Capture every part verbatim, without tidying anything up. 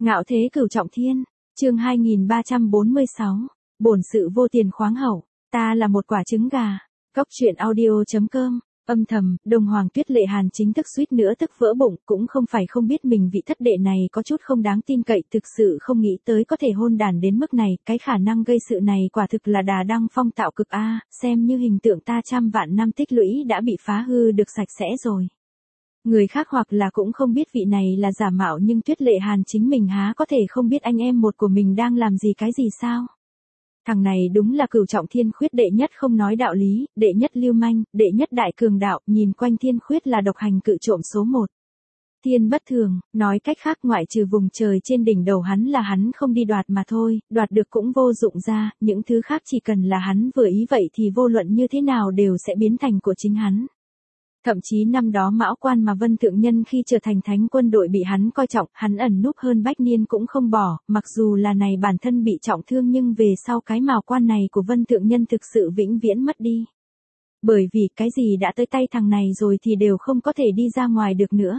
Ngạo thế cửu trọng thiên, chương hai nghìn ba trăm bốn mươi sáu, bổn sự vô tiền khoáng hậu, ta là một quả trứng gà. Cốc truyện audio chấm com, âm thầm, Đông Hoàng Tuyết Lệ Hàn chính thức suýt nữa tức vỡ bụng, cũng không phải không biết mình vị thất đệ này có chút không đáng tin cậy, thực sự không nghĩ tới có thể hôn đản đến mức này, cái khả năng gây sự này quả thực là đà đăng phong tạo cực a, xem như hình tượng ta trăm vạn năm tích lũy đã bị phá hư được sạch sẽ rồi. Người khác hoặc là cũng không biết vị này là giả mạo, nhưng Tuyết Lệ Hàn chính mình há có thể không biết anh em một của mình đang làm gì cái gì sao? Thằng này đúng là cửu trọng thiên khuyết đệ nhất, không nói đạo lý, đệ nhất lưu manh, đệ nhất đại cường đạo, nhìn quanh thiên khuyết là độc hành cự trộm số một. Thiên bất thường, nói cách khác ngoại trừ vùng trời trên đỉnh đầu hắn là hắn không đi đoạt mà thôi, đoạt được cũng vô dụng ra, những thứ khác chỉ cần là hắn vừa ý vậy thì vô luận như thế nào đều sẽ biến thành của chính hắn. Thậm chí năm đó Mão Quan mà Vân Thượng Nhân khi trở thành thánh quân đội bị hắn coi trọng, hắn ẩn núp hơn bách niên cũng không bỏ, mặc dù là này bản thân bị trọng thương nhưng về sau cái Mão Quan này của Vân Thượng Nhân thực sự vĩnh viễn mất đi. Bởi vì cái gì đã tới tay thằng này rồi thì đều không có thể đi ra ngoài được nữa.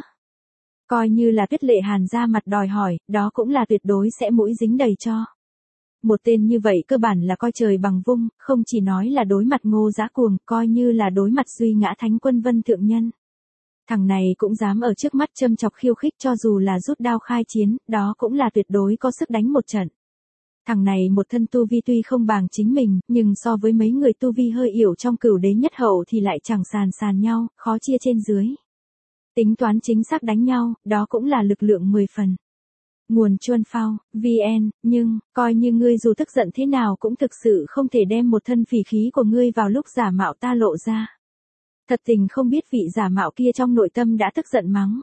Coi như là Tuyết Lệ Hàn ra mặt đòi hỏi, đó cũng là tuyệt đối sẽ mũi dính đầy cho. Một tên như vậy cơ bản là coi trời bằng vung, không chỉ nói là đối mặt Ngô Dã Cuồng, coi như là đối mặt duy ngã thánh quân Vân Thượng Nhân. Thằng này cũng dám ở trước mắt châm chọc khiêu khích, cho dù là rút đao khai chiến, đó cũng là tuyệt đối có sức đánh một trận. Thằng này một thân tu vi tuy không bằng chính mình, nhưng so với mấy người tu vi hơi yểu trong cửu đế nhất hậu thì lại chẳng sàn sàn nhau, khó chia trên dưới. Tính toán chính xác đánh nhau, đó cũng là lực lượng mười phần. Nguồn Chuân Phao, vê en, nhưng, coi như ngươi dù tức giận thế nào cũng thực sự không thể đem một thân phỉ khí của ngươi vào lúc giả mạo ta lộ ra. Thật tình không biết vị giả mạo kia trong nội tâm đã tức giận mắng.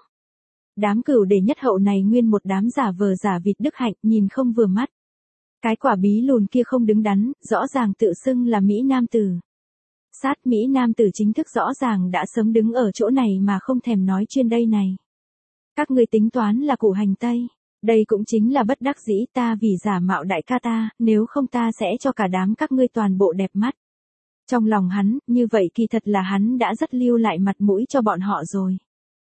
Đám cửu đế nhất hậu này nguyên một đám giả vờ giả vịt đức hạnh, nhìn không vừa mắt. Cái quả bí lùn kia không đứng đắn, rõ ràng tự xưng là Mỹ Nam Tử. Sát Mỹ Nam Tử chính thức rõ ràng đã sớm đứng ở chỗ này mà không thèm nói chuyên đây này. Các ngươi tính toán là củ hành tây. Đây cũng chính là bất đắc dĩ, ta vì giả mạo đại ca ta, nếu không ta sẽ cho cả đám các ngươi toàn bộ đẹp mắt. Trong lòng hắn, như vậy kỳ thật là hắn đã rất lưu lại mặt mũi cho bọn họ rồi.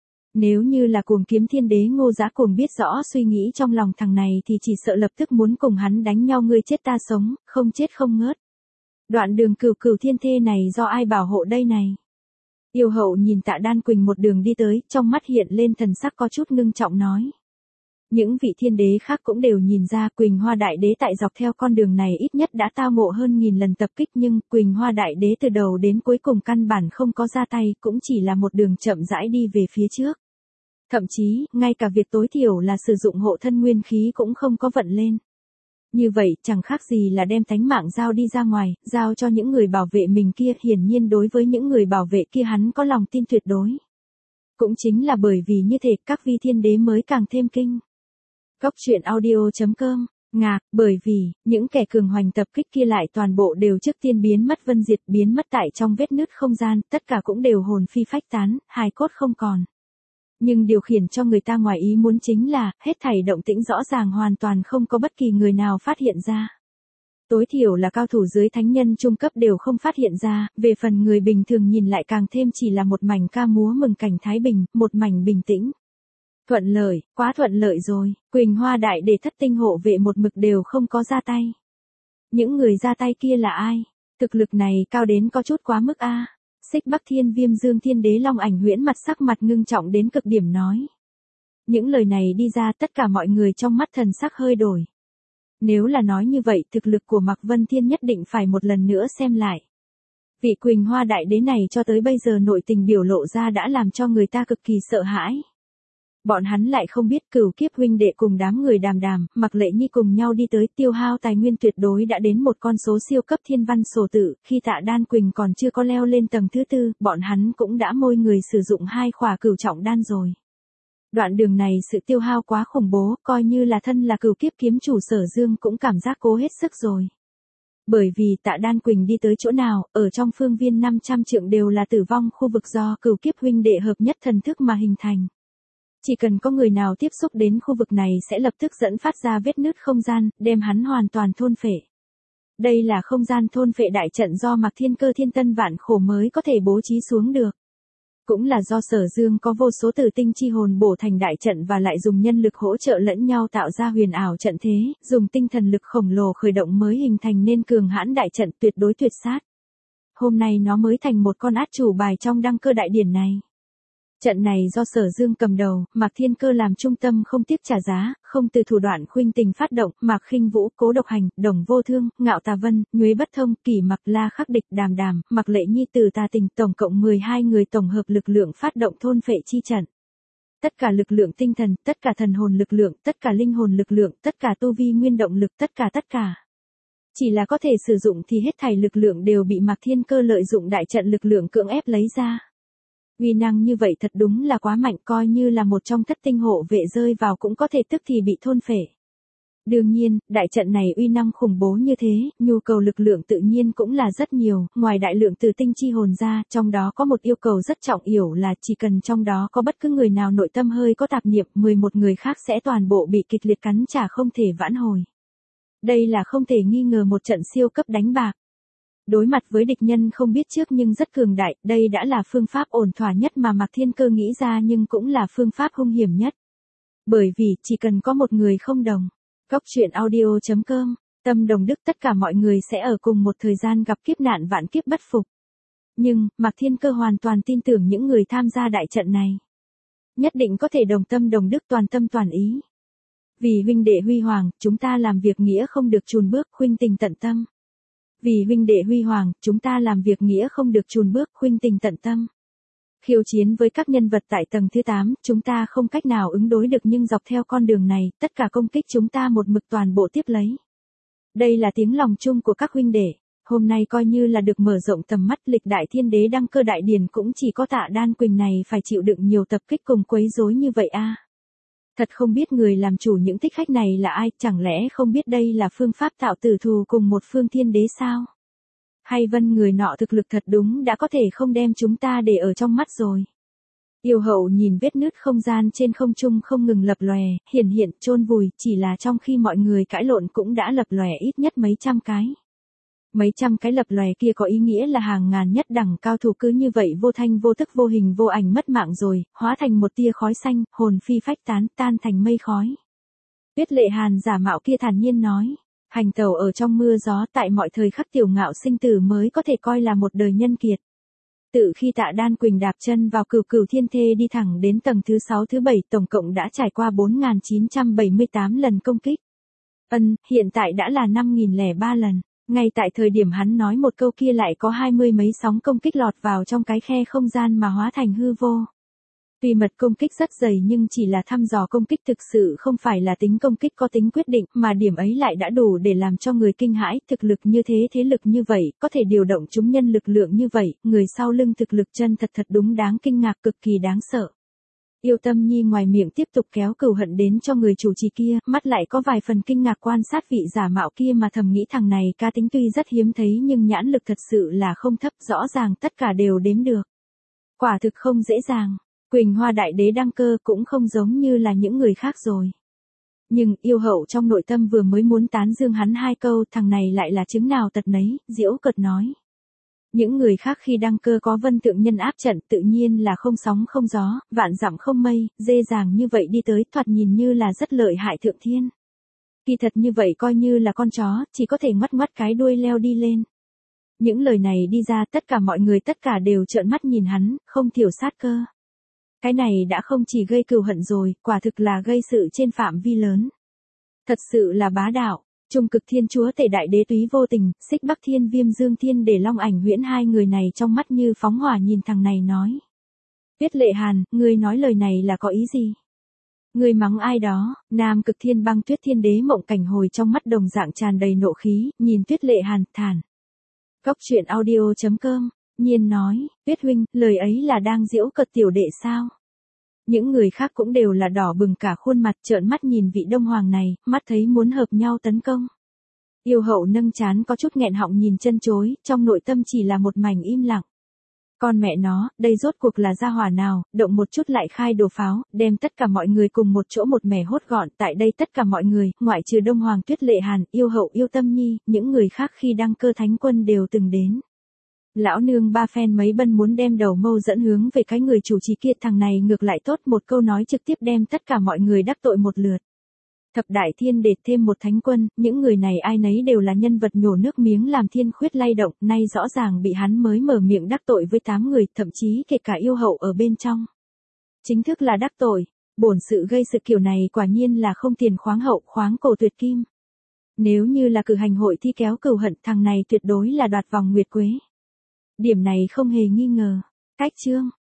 Nếu như là Cuồng Kiếm Thiên Đế Ngô Dã Cuồng biết rõ suy nghĩ trong lòng thằng này thì chỉ sợ lập tức muốn cùng hắn đánh nhau, ngươi chết ta sống, không chết không ngớt. Đoạn đường cửu cửu thiên thê này do ai bảo hộ đây này? Yêu hậu nhìn Tạ Đan Quỳnh một đường đi tới, trong mắt hiện lên thần sắc có chút ngưng trọng nói. Những vị thiên đế khác cũng đều nhìn ra Quỳnh Hoa Đại Đế tại dọc theo con đường này ít nhất đã tao ngộ hơn nghìn lần tập kích, nhưng Quỳnh Hoa Đại Đế từ đầu đến cuối cùng căn bản không có ra tay, cũng chỉ là một đường chậm rãi đi về phía trước. Thậm chí, ngay cả việc tối thiểu là sử dụng hộ thân nguyên khí cũng không có vận lên. Như vậy, chẳng khác gì là đem tánh mạng giao đi ra ngoài, giao cho những người bảo vệ mình kia, hiển nhiên đối với những người bảo vệ kia hắn có lòng tin tuyệt đối. Cũng chính là bởi vì như thế, các vi thiên đế mới càng thêm kinh. Cốc truyện audio chấm com, ngạc, bởi vì, những kẻ cường hoành tập kích kia lại toàn bộ đều trước tiên biến mất vân diệt, biến mất tại trong vết nứt không gian, tất cả cũng đều hồn phi phách tán, hài cốt không còn. Nhưng điều khiển cho người ta ngoài ý muốn chính là, hết thảy động tĩnh rõ ràng hoàn toàn không có bất kỳ người nào phát hiện ra. Tối thiểu là cao thủ dưới thánh nhân trung cấp đều không phát hiện ra, về phần người bình thường nhìn lại càng thêm chỉ là một mảnh ca múa mừng cảnh thái bình, một mảnh bình tĩnh. Thuận lợi, quá thuận lợi rồi, Quỳnh Hoa Đại Đế thất tinh hộ vệ một mực đều không có ra tay. Những người ra tay kia là ai? Thực lực này cao đến có chút quá mức a. Xích Bắc Thiên Viêm Dương Thiên Đế Long Ảnh Huyễn mặt sắc mặt ngưng trọng đến cực điểm nói. Những lời này đi ra tất cả mọi người trong mắt thần sắc hơi đổi. Nếu là nói như vậy thực lực của Mạc Vân Thiên nhất định phải một lần nữa xem lại. Vị Quỳnh Hoa Đại Đế này cho tới bây giờ nội tình biểu lộ ra đã làm cho người ta cực kỳ sợ hãi. Bọn hắn lại không biết Cửu Kiếp huynh đệ cùng đám người Đàm Đàm, Mạc Lệ Nhi cùng nhau đi tới, tiêu hao tài nguyên tuyệt đối đã đến một con số siêu cấp thiên văn sổ tự, khi Tạ Đan Quỳnh còn chưa có leo lên tầng thứ tư, bọn hắn cũng đã môi người sử dụng hai khỏa cửu trọng đan rồi. Đoạn đường này sự tiêu hao quá khủng bố, coi như là thân là Cửu Kiếp kiếm chủ Sở Dương cũng cảm giác cố hết sức rồi. Bởi vì Tạ Đan Quỳnh đi tới chỗ nào, ở trong phương viên năm trăm trượng đều là tử vong khu vực do Cửu Kiếp huynh đệ hợp nhất thần thức mà hình thành. Chỉ cần có người nào tiếp xúc đến khu vực này sẽ lập tức dẫn phát ra vết nứt không gian, đem hắn hoàn toàn thôn phệ. Đây là không gian thôn phệ đại trận do Mạc Thiên Cơ thiên tân vạn khổ mới có thể bố trí xuống được. Cũng là do Sở Dương có vô số tử tinh chi hồn bổ thành đại trận và lại dùng nhân lực hỗ trợ lẫn nhau tạo ra huyền ảo trận thế, dùng tinh thần lực khổng lồ khởi động mới hình thành nên cường hãn đại trận tuyệt đối tuyệt sát. Hôm nay nó mới thành một con át chủ bài trong đăng cơ đại điển này. Trận này do Sở Dương cầm đầu, Mạc Thiên Cơ làm trung tâm không tiếc trả giá, không từ thủ đoạn khuynh tình phát động, Mạc Khinh Vũ, Cố Độc Hành, Đồng Vô Thương, Ngạo Tà Vân, Nhuế Bất Thông, Kỷ Mặc, La Khắc Địch, Đàm Đàm, Mạc Lệ Nhi, Từ Tà Tình, tổng cộng mười hai người tổng hợp lực lượng phát động thôn phệ chi trận. Tất cả lực lượng tinh thần, tất cả thần hồn lực lượng, tất cả linh hồn lực lượng, tất cả tu vi nguyên động lực, tất cả tất cả. Chỉ là có thể sử dụng thì hết thảy lực lượng đều bị Mạc Thiên Cơ lợi dụng đại trận lực lượng cưỡng ép lấy ra. Uy năng như vậy thật đúng là quá mạnh, coi như là một trong thất tinh hộ vệ rơi vào cũng có thể tức thì bị thôn phệ. Đương nhiên, đại trận này uy năng khủng bố như thế, nhu cầu lực lượng tự nhiên cũng là rất nhiều, ngoài đại lượng từ tinh chi hồn ra, trong đó có một yêu cầu rất trọng yếu là chỉ cần trong đó có bất cứ người nào nội tâm hơi có tạp niệm, mười một người khác sẽ toàn bộ bị kịch liệt cắn trả không thể vãn hồi. Đây là không thể nghi ngờ một trận siêu cấp đánh bạc. Đối mặt với địch nhân không biết trước nhưng rất cường đại, đây đã là phương pháp ổn thỏa nhất mà Mạc Thiên Cơ nghĩ ra nhưng cũng là phương pháp hung hiểm nhất. Bởi vì, chỉ cần có một người không đồng. Góc truyện audio chấm com, tâm đồng đức tất cả mọi người sẽ ở cùng một thời gian gặp kiếp nạn vạn kiếp bất phục. Nhưng, Mạc Thiên Cơ hoàn toàn tin tưởng những người tham gia đại trận này. Nhất định có thể đồng tâm đồng đức toàn tâm toàn ý. Vì huynh đệ huy hoàng, chúng ta làm việc nghĩa không được chùn bước, khuynh tình tận tâm. Vì huynh đệ huy hoàng, chúng ta làm việc nghĩa không được chùn bước, khuynh tình tận tâm. Khiêu chiến với các nhân vật tại tầng thứ tám, chúng ta không cách nào ứng đối được nhưng dọc theo con đường này, tất cả công kích chúng ta một mực toàn bộ tiếp lấy. Đây là tiếng lòng chung của các huynh đệ, hôm nay coi như là được mở rộng tầm mắt, lịch đại thiên đế đăng cơ đại điển cũng chỉ có Tạ Đan Quỳnh này phải chịu đựng nhiều tập kích cùng quấy rối như vậy a. Thật không biết người làm chủ những thích khách này là ai, chẳng lẽ không biết đây là phương pháp tạo tử thù cùng một phương thiên đế sao? Hay Vân người nọ thực lực thật đúng đã có thể không đem chúng ta để ở trong mắt rồi. Yêu hậu nhìn vết nứt không gian trên không trung không ngừng lập lòe, hiển hiện, chôn vùi, chỉ là trong khi mọi người cãi lộn cũng đã lập lòe ít nhất mấy trăm cái. Mấy trăm cái lập lòe kia có ý nghĩa là hàng ngàn nhất đẳng cao thủ cứ như vậy vô thanh vô tức vô hình vô ảnh mất mạng rồi, hóa thành một tia khói xanh, hồn phi phách tán, tan thành mây khói. Tuyết Lệ Hàn giả mạo kia thản nhiên nói, hành tẩu ở trong mưa gió tại mọi thời khắc tiểu ngạo sinh tử mới có thể coi là một đời nhân kiệt. Từ khi Tạ Đan Quỳnh đạp chân vào cửu cửu thiên thê đi thẳng đến tầng thứ sáu thứ bảy tổng cộng đã trải qua bốn nghìn chín trăm bảy mươi tám lần công kích. Ân, hiện tại đã là năm nghìn lẻ ba lần. Ngay tại thời điểm hắn nói một câu kia lại có hai mươi mấy sóng công kích lọt vào trong cái khe không gian mà hóa thành hư vô. Tuy mật công kích rất dày nhưng chỉ là thăm dò công kích thực sự không phải là tính công kích có tính quyết định mà điểm ấy lại đã đủ để làm cho người kinh hãi, thực lực như thế thế lực như vậy, có thể điều động chúng nhân lực lượng như vậy, người sau lưng thực lực chân thật thật đúng đáng kinh ngạc cực kỳ đáng sợ. Yêu Tâm Nhi ngoài miệng tiếp tục kéo cừu hận đến cho người chủ trì kia, mắt lại có vài phần kinh ngạc quan sát vị giả mạo kia mà thầm nghĩ thằng này cá tính tuy rất hiếm thấy nhưng nhãn lực thật sự là không thấp, rõ ràng tất cả đều đếm được. Quả thực không dễ dàng, Quỳnh Hoa Đại Đế đăng cơ cũng không giống như là những người khác rồi. Nhưng yêu hậu trong nội tâm vừa mới muốn tán dương hắn hai câu, thằng này lại là chứng nào tật nấy, giễu cợt nói. Những người khác khi đăng cơ có vân tượng nhân áp trận tự nhiên là không sóng không gió, vạn dặm không mây, dễ dàng như vậy đi tới thoạt nhìn như là rất lợi hại thượng thiên. Kỳ thật như vậy coi như là con chó, chỉ có thể ngoắt ngoắt cái đuôi leo đi lên. Những lời này đi ra tất cả mọi người tất cả đều trợn mắt nhìn hắn, không thiểu sát cơ. Cái này đã không chỉ gây cừu hận rồi, quả thực là gây sự trên phạm vi lớn. Thật sự là bá đạo. Trung Cực Thiên Chúa Tể Đại Đế Túy Vô Tình, Xích Bắc Thiên Viêm Dương Thiên để Long Ảnh Huyễn hai người này trong mắt như phóng hỏa nhìn thằng này nói. Tuyết Lệ Hàn, ngươi nói lời này là có ý gì? Ngươi mắng ai đó? Nam Cực Thiên Băng Tuyết Thiên Đế Mộng Cảnh Hồi trong mắt đồng dạng tràn đầy nộ khí, nhìn Tuyết Lệ Hàn, thản. Góc truyện audio chấm com, nhiên nói, Tuyết huynh, lời ấy là đang giễu cợt tiểu đệ sao? Những người khác cũng đều là đỏ bừng cả khuôn mặt trợn mắt nhìn vị đông hoàng này, mắt thấy muốn hợp nhau tấn công. Yêu hậu nâng trán có chút nghẹn họng nhìn chân chối, trong nội tâm chỉ là một mảnh im lặng. Con mẹ nó, đây rốt cuộc là gia hỏa nào, động một chút lại khai đồ pháo, đem tất cả mọi người cùng một chỗ một mẻ hốt gọn, tại đây tất cả mọi người, ngoại trừ Đông Hoàng Tuyết Lệ Hàn, yêu hậu Yêu Tâm Nhi, những người khác khi đăng cơ thánh quân đều từng đến. Lão nương ba phen mấy bân muốn đem đầu mâu dẫn hướng về cái người chủ trì kia, thằng này ngược lại tốt, một câu nói trực tiếp đem tất cả mọi người đắc tội một lượt. Thập đại thiên đệt thêm một thánh quân, những người này ai nấy đều là nhân vật nhổ nước miếng làm thiên khuyết lay động, nay rõ ràng bị hắn mới mở miệng đắc tội với tám người, thậm chí kể cả yêu hậu ở bên trong. Chính thức là đắc tội, bổn sự gây sự kiểu này quả nhiên là không tiền khoáng hậu, khoáng cổ tuyệt kim. Nếu như là cử hành hội thi kéo cừu hận, thằng này tuyệt đối là đoạt vòng nguyệt quế. Điểm này không hề nghi ngờ. Cách chương